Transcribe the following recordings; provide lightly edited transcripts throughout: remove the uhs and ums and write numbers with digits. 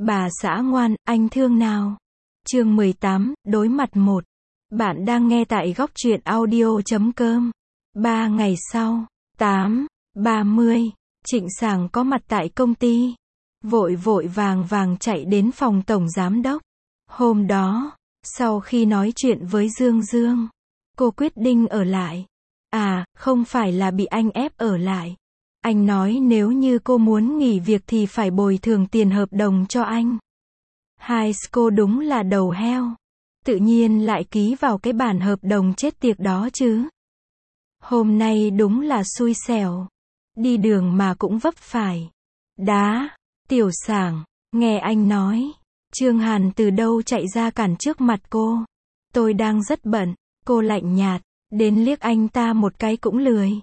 Bà xã ngoan, anh thương nào. Chương 18, đối mặt 1. Bạn đang nghe tại góc truyện audio.com. 3 ngày sau, 8:30, Trịnh Sảng có mặt tại công ty. Vội vội vàng vàng chạy đến phòng tổng giám đốc. Hôm đó, sau khi nói chuyện với Dương Dương, cô quyết định ở lại. À, không phải là bị anh ép ở lại. Anh nói nếu như cô muốn nghỉ việc thì phải bồi thường tiền hợp đồng cho anh. Hai cô đúng là đầu heo. Tự nhiên lại ký vào cái bản hợp đồng chết tiệt đó chứ. Hôm nay đúng là xui xẻo. Đi đường mà cũng vấp phải đá. Tiểu Sảng, nghe anh nói. Trương Hàn từ đâu chạy ra cản trước mặt cô. Tôi đang rất bận. Cô lạnh nhạt, đến liếc anh ta một cái cũng lười.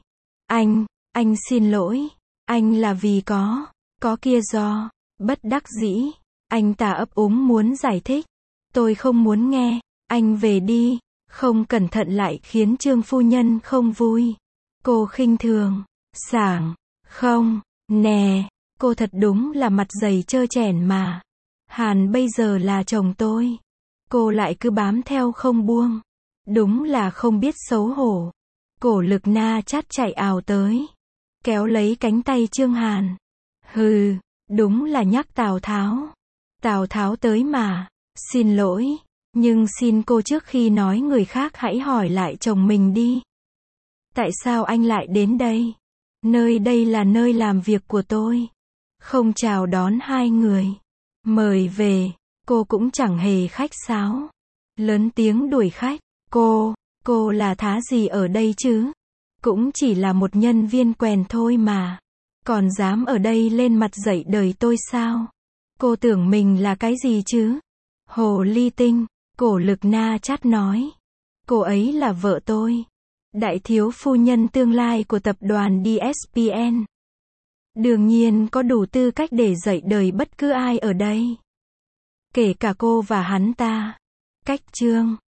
Anh xin lỗi. Anh là vì có kia do, bất đắc dĩ. Anh ta ấp úng muốn giải thích. Tôi không muốn nghe, anh về đi. Không cẩn thận lại khiến Trương phu nhân không vui. Cô khinh thường. Sảng, không, nè, cô thật đúng là mặt dày trơ trẽn mà. Hàn bây giờ là chồng tôi. Cô lại cứ bám theo không buông. Đúng là không biết xấu hổ. Cổ Lực Na chát chạy ào tới, kéo lấy cánh tay Trương Hàn. Hừ, đúng là nhắc Tào Tháo. Tào Tháo tới mà. Xin lỗi, nhưng xin cô trước khi nói người khác hãy hỏi lại chồng mình đi. Tại sao anh lại đến đây? Nơi đây là nơi làm việc của tôi. Không chào đón hai người. Mời về. Cô cũng chẳng hề khách sáo. Lớn tiếng đuổi khách. Cô là thá gì ở đây chứ? Cũng chỉ là một nhân viên quèn thôi mà. Còn dám ở đây lên mặt dạy đời tôi sao? Cô tưởng mình là cái gì chứ? Hồ ly tinh, Cổ Lực Na chát nói. Cô ấy là vợ tôi. Đại thiếu phu nhân tương lai của tập đoàn DSPN. Đương nhiên có đủ tư cách để dạy đời bất cứ ai ở đây. Kể cả cô và hắn ta. Cách Trương